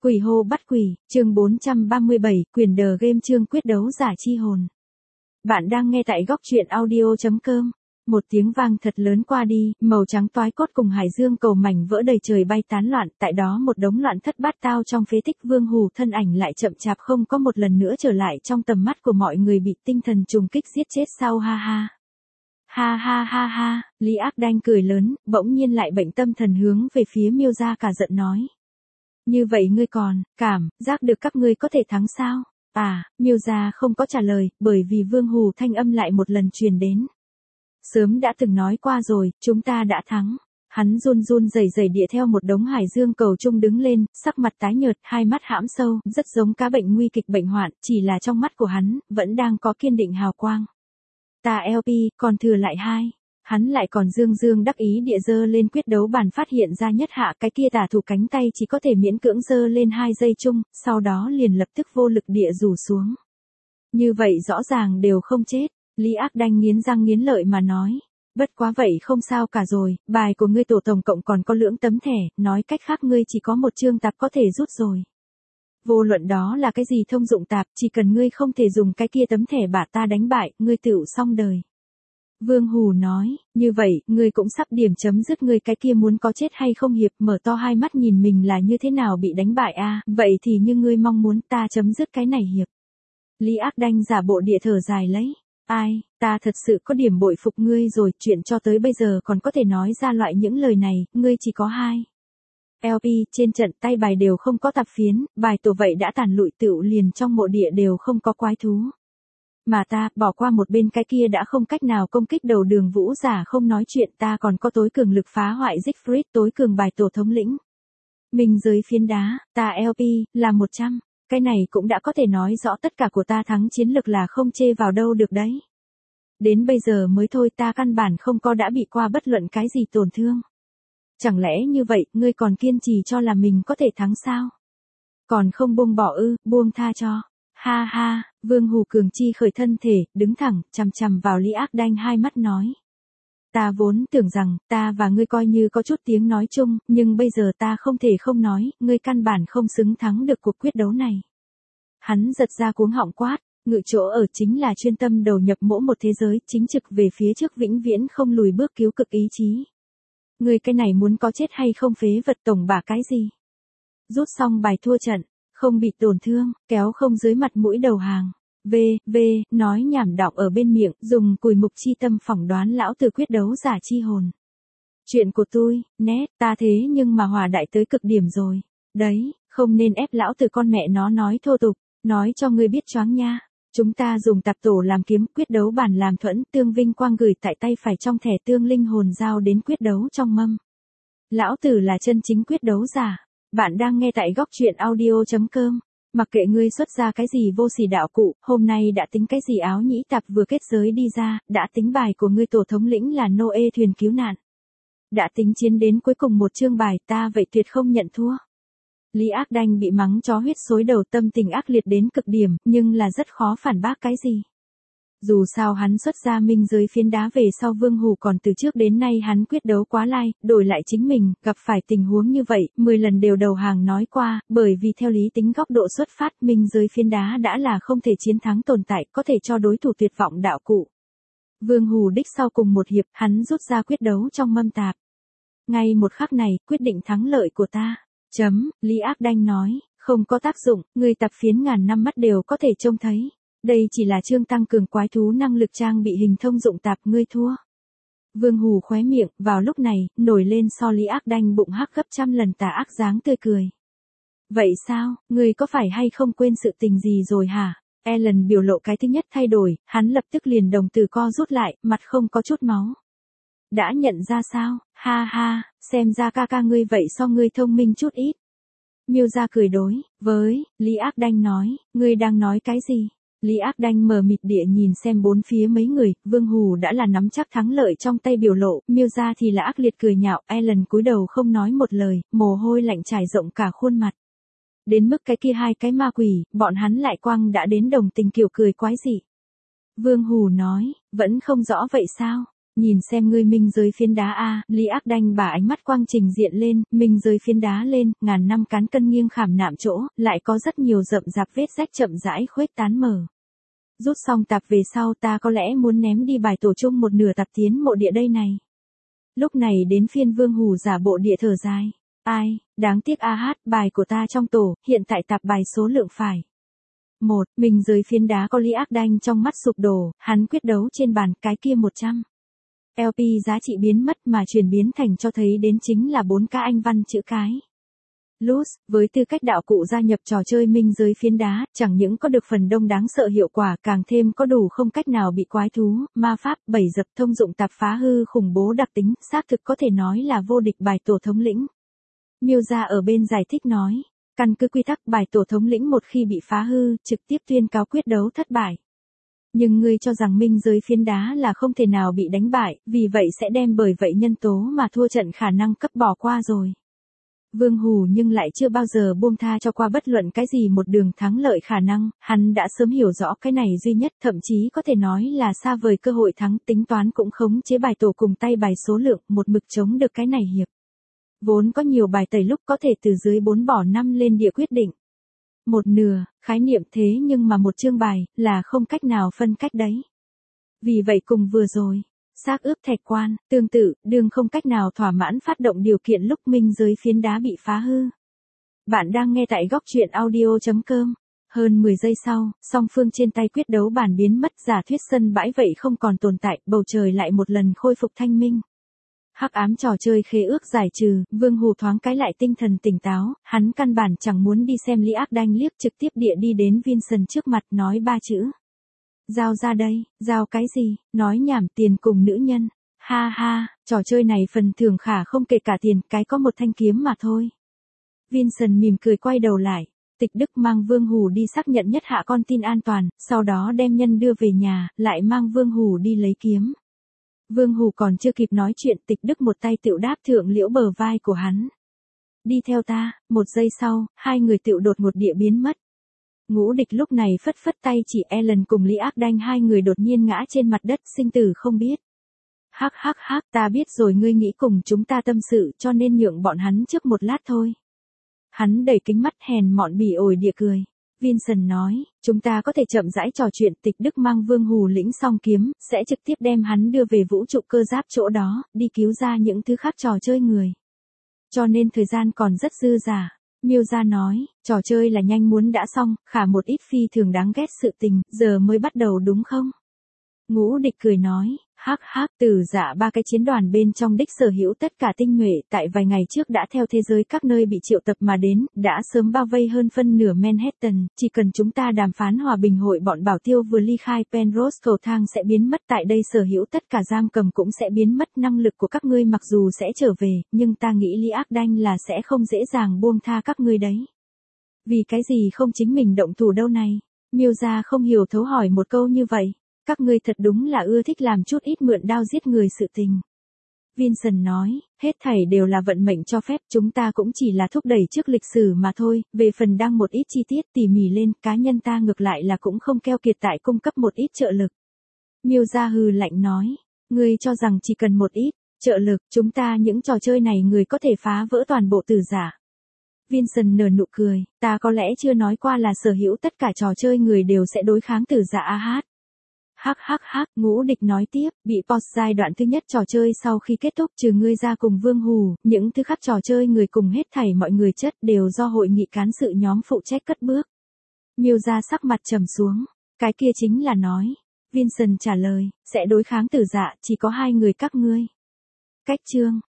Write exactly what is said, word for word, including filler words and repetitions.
Quỷ hô bắt quỷ, chương bốn trăm ba mươi bảy, quyền đờ game chương quyết đấu giả chi hồn. Bạn đang nghe tại góc truyện audio chấm com. Một tiếng vang thật lớn qua đi, màu trắng toái cốt cùng hải dương cầu mảnh vỡ đầy trời bay tán loạn, tại đó một đống loạn thất bát tao trong phế tích. Vương Hù thân ảnh lại chậm chạp không có một lần nữa trở lại trong tầm mắt của mọi người, bị tinh thần trùng kích giết chết sao, ha ha. Ha ha ha ha, Lý Ác Đanh cười lớn, bỗng nhiên lại bệnh tâm thần hướng về phía Miêu gia cả giận nói. Như vậy ngươi còn, cảm, giác được các ngươi có thể thắng sao? À, Miêu gia không có trả lời, bởi vì Vương Hù thanh âm lại một lần truyền đến. Sớm đã từng nói qua rồi, chúng ta đã thắng. Hắn run run rẩy rẩy địa theo một đống hải dương cầu trung đứng lên, sắc mặt tái nhợt, hai mắt hãm sâu, rất giống cá bệnh nguy kịch bệnh hoạn, chỉ là trong mắt của hắn, vẫn đang có kiên định hào quang. Ta lờ pê, còn thừa lại hai. Hắn lại còn dương dương đắc ý địa dơ lên quyết đấu bàn, phát hiện ra nhất hạ cái kia tả thủ cánh tay chỉ có thể miễn cưỡng dơ lên hai giây chung, sau đó liền lập tức vô lực địa rủ xuống. Như vậy rõ ràng đều không chết, Lý Ác Đanh nghiến răng nghiến lợi mà nói. Bất quá vậy không sao cả rồi, bài của ngươi tổ tổng cộng còn có lưỡng tấm thẻ, nói cách khác ngươi chỉ có một chương tạp có thể rút rồi. Vô luận đó là cái gì thông dụng tạp, chỉ cần ngươi không thể dùng cái kia tấm thẻ bả ta đánh bại, ngươi tựu xong đời. Vương Hù nói, như vậy, ngươi cũng sắp điểm chấm dứt, ngươi cái kia muốn có chết hay không hiệp, mở to hai mắt nhìn mình là như thế nào bị đánh bại a, à, vậy thì như ngươi mong muốn ta chấm dứt cái này hiệp. Lý Ác Đanh giả bộ địa thở dài lấy, ai, ta thật sự có điểm bội phục ngươi rồi, chuyện cho tới bây giờ còn có thể nói ra loại những lời này, ngươi chỉ có hai. lờ pê, trên trận tay bài đều không có tạp phiến, bài tổ vậy đã tàn lụi tựu liền trong mộ địa đều không có quái thú. Mà ta, bỏ qua một bên cái kia đã không cách nào công kích đầu đường vũ giả không nói chuyện, ta còn có tối cường lực phá hoại Siegfried, tối cường bài tổ thống lĩnh. Mình giới phiến đá, ta lờ pê, là một trăm, cái này cũng đã có thể nói rõ tất cả của ta thắng chiến lực là không chê vào đâu được đấy. Đến bây giờ mới thôi, ta căn bản không có đã bị qua bất luận cái gì tổn thương. Chẳng lẽ như vậy, ngươi còn kiên trì cho là mình có thể thắng sao? Còn không buông bỏ ư, buông tha cho. Ha ha, Vương Hù cường chi khởi thân thể, đứng thẳng, chằm chằm vào Lý Ác Đanh hai mắt nói. Ta vốn tưởng rằng, ta và ngươi coi như có chút tiếng nói chung, nhưng bây giờ ta không thể không nói, ngươi căn bản không xứng thắng được cuộc quyết đấu này. Hắn giật ra cuống họng quát, ngự chỗ ở chính là chuyên tâm đầu nhập mỗi một thế giới, chính trực về phía trước vĩnh viễn không lùi bước cứu cực ý chí. Ngươi cái này muốn có chết hay không phế vật tổng bả cái gì? Rút xong bài thua trận. Không bị tổn thương, kéo không dưới mặt mũi đầu hàng. V, V, nói nhảm đọng ở bên miệng, dùng cùi mục chi tâm phỏng đoán lão tử quyết đấu giả chi hồn. Chuyện của tôi, nét, ta thế nhưng mà hòa đại tới cực điểm rồi. Đấy, không nên ép lão tử con mẹ nó nói thô tục, nói cho ngươi biết choáng nha. Chúng ta dùng tạp tổ làm kiếm, quyết đấu bản làm thuẫn, tương vinh quang gửi tại tay phải trong thẻ tương linh hồn giao đến quyết đấu trong mâm. Lão tử là chân chính quyết đấu giả. Bạn đang nghe tại góc truyện audio chấm com. Mặc kệ ngươi xuất ra cái gì vô sỉ đạo cụ, hôm nay đã tính cái gì áo nhĩ tạp vừa kết giới đi ra, đã tính bài của ngươi tổ thống lĩnh là Noe thuyền cứu nạn. Đã tính chiến đến cuối cùng một chương bài, ta vậy tuyệt không nhận thua. Lý Ác Đanh bị mắng chó huyết xối đầu, tâm tình ác liệt đến cực điểm, nhưng là rất khó phản bác cái gì. Dù sao hắn xuất ra minh giới phiến đá về sau, Vương Hù còn từ trước đến nay hắn quyết đấu quá lai, đổi lại chính mình, gặp phải tình huống như vậy, mười lần đều đầu hàng nói qua, bởi vì theo lý tính góc độ xuất phát, minh giới phiến đá đã là không thể chiến thắng tồn tại, có thể cho đối thủ tuyệt vọng đạo cụ. Vương Hù đích sau cùng một hiệp, hắn rút ra quyết đấu trong mâm tạp. Ngay một khắc này, quyết định thắng lợi của ta. Chấm, Lý Ác Đanh nói, không có tác dụng, người tạp phiến ngàn năm mắt đều có thể trông thấy. Đây chỉ là chương tăng cường quái thú năng lực trang bị hình thông dụng tạp, ngươi thua. Vương Hù khóe miệng, vào lúc này, nổi lên so Lý Ác Đanh bụng hắc gấp trăm lần tà ác dáng tươi cười. Vậy sao, ngươi có phải hay không quên sự tình gì rồi hả? Ellen biểu lộ cái thứ nhất thay đổi, hắn lập tức liền đồng tử co rút lại, mặt không có chút máu. Đã nhận ra sao, ha ha, xem ra ca ca ngươi vậy so ngươi thông minh chút ít. Miêu gia cười đối, với, Lý Ác Đanh nói, ngươi đang nói cái gì? Lý Ác Đanh mờ mịt địa nhìn xem bốn phía mấy người, Vương Hù đã là nắm chắc thắng lợi trong tay biểu lộ, Miêu gia thì là ác liệt cười nhạo, Ellen cúi đầu không nói một lời, mồ hôi lạnh trải rộng cả khuôn mặt. Đến mức cái kia hai cái ma quỷ, bọn hắn lại quăng đã đến đồng tình kiểu cười quái dị. Vương Hù nói, vẫn không rõ vậy sao? Nhìn xem ngươi minh giới phiến đá a, Lý Ác Đanh bà ánh mắt quang trình diện lên, minh giới phiến đá lên, ngàn năm cán cân nghiêng khảm nạm chỗ, lại có rất nhiều rậm rạp vết rách chậm rãi khuếch tán mở. Rút xong tạp về sau ta có lẽ muốn ném đi bài tổ chung một nửa tạp tiến mộ địa đây này. Lúc này đến phiên Vương Hủ giả bộ địa thở dài. Ai, đáng tiếc a hát, bài của ta trong tổ, hiện tại tạp bài số lượng phải. Một, mình dưới phiến đá có Lý Ác Đanh trong mắt sụp đổ, hắn quyết đấu trên bàn cái kia một trăm. lờ pê giá trị biến mất mà chuyển biến thành cho thấy đến chính là bốn cái anh văn chữ cái. Luz, với tư cách đạo cụ gia nhập trò chơi minh giới phiến đá, chẳng những có được phần đông đáng sợ hiệu quả càng thêm có đủ không cách nào bị quái thú, ma pháp, bảy dập thông dụng tạp phá hư khủng bố đặc tính, xác thực có thể nói là vô địch bài tổ thống lĩnh. Miêu gia ở bên giải thích nói, căn cứ quy tắc bài tổ thống lĩnh một khi bị phá hư, trực tiếp tuyên cáo quyết đấu thất bại. Nhưng ngươi cho rằng minh giới phiến đá là không thể nào bị đánh bại, vì vậy sẽ đem bởi vậy nhân tố mà thua trận khả năng cấp bỏ qua rồi. Vương Hủ nhưng lại chưa bao giờ buông tha cho qua bất luận cái gì một đường thắng lợi khả năng, hắn đã sớm hiểu rõ cái này duy nhất, thậm chí có thể nói là xa vời cơ hội thắng, tính toán cũng khống chế bài tổ cùng tay bài số lượng, một mực chống được cái này hiệp. Vốn có nhiều bài tẩy lúc có thể từ dưới bốn bỏ năm lên địa quyết định. Một nửa, khái niệm thế nhưng mà một chương bài, là không cách nào phân cách đấy. Vì vậy cùng vừa rồi, xác ướp thạch quan, tương tự, đường không cách nào thỏa mãn phát động điều kiện lúc minh giới phiến đá bị phá hư. Bạn đang nghe tại góc truyện audio chấm com. Hơn mười giây sau, song phương trên tay quyết đấu bản biến mất, giả thuyết sân bãi vậy không còn tồn tại, bầu trời lại một lần khôi phục thanh minh. Hắc ám trò chơi khế ước giải trừ, Vương Hủ thoáng cái lại tinh thần tỉnh táo, hắn căn bản chẳng muốn đi xem Lý Ác Đanh liếc, trực tiếp địa đi đến Vincent trước mặt nói ba chữ. Giao ra đây, giao cái gì, nói nhảm tiền cùng nữ nhân, ha ha, trò chơi này phần thưởng khả không kể cả tiền, cái có một thanh kiếm mà thôi. Vincent mỉm cười quay đầu lại, Tịch Đức mang Vương Hủ đi xác nhận nhất hạ con tin an toàn, sau đó đem nhân đưa về nhà, lại mang Vương Hủ đi lấy kiếm. Vương Hủ còn chưa kịp nói chuyện, Tịch Đức một tay tựu đáp thượng liễu bờ vai của hắn. Đi theo ta, một giây sau, hai người tựu đột ngột địa biến mất. Ngũ Địch lúc này phất phất tay chỉ Ellen cùng Lý Ác Đanh hai người đột nhiên ngã trên mặt đất, sinh tử không biết. Hắc hắc hắc, ta biết rồi, ngươi nghĩ cùng chúng ta tâm sự cho nên nhượng bọn hắn trước một lát thôi. Hắn đẩy kính mắt hèn mọn bỉ ổi địa cười. Vincent nói, chúng ta có thể chậm rãi trò chuyện. Tịch Đức mang Vương Hủ lĩnh xong kiếm, sẽ trực tiếp đem hắn đưa về vũ trụ cơ giáp chỗ đó, đi cứu ra những thứ khác trò chơi người. Cho nên thời gian còn rất dư dả. Miêu gia nói, trò chơi là nhanh muốn đã xong, khả một ít phi thường đáng ghét sự tình, giờ mới bắt đầu đúng không? Ngũ Địch cười nói, hắc hắc, Tử Dạ ba cái chiến đoàn bên trong đích sở hữu tất cả tinh nhuệ, tại vài ngày trước đã theo thế giới các nơi bị triệu tập mà đến, đã sớm bao vây hơn phân nửa Manhattan, chỉ cần chúng ta đàm phán hòa bình, hội bọn bảo tiêu vừa ly khai Penrose cầu thang sẽ biến mất, tại đây sở hữu tất cả giam cầm cũng sẽ biến mất, năng lực của các ngươi mặc dù sẽ trở về, nhưng ta nghĩ Lý Ác Đanh là sẽ không dễ dàng buông tha các ngươi đấy. Vì cái gì không chính mình động thủ đâu này? Miêu gia không hiểu thấu hỏi một câu như vậy. Các ngươi thật đúng là ưa thích làm chút ít mượn đao giết người sự tình. Vincent nói, hết thảy đều là vận mệnh cho phép, chúng ta cũng chỉ là thúc đẩy trước lịch sử mà thôi, về phần đang một ít chi tiết tỉ mỉ lên, cá nhân ta ngược lại là cũng không keo kiệt tại cung cấp một ít trợ lực. Miêu gia hừ lạnh nói, ngươi cho rằng chỉ cần một ít trợ lực, chúng ta những trò chơi này người có thể phá vỡ toàn bộ Tử Giả. Vincent nở nụ cười, ta có lẽ chưa nói qua là sở hữu tất cả trò chơi người đều sẽ đối kháng Tử Giả a hát. Hắc hắc hắc, Ngũ Địch nói tiếp, bị post giai đoạn thứ nhất trò chơi sau khi kết thúc, trừ ngươi ra cùng Vương Hủ, những thứ khác trò chơi người cùng hết thảy mọi người chất đều do hội nghị cán sự nhóm phụ trách cất bước. Miêu gia sắc mặt trầm xuống, cái kia chính là nói. Vincent trả lời, sẽ đối kháng Tử Dạ, chỉ có hai người các ngươi. Cách chương.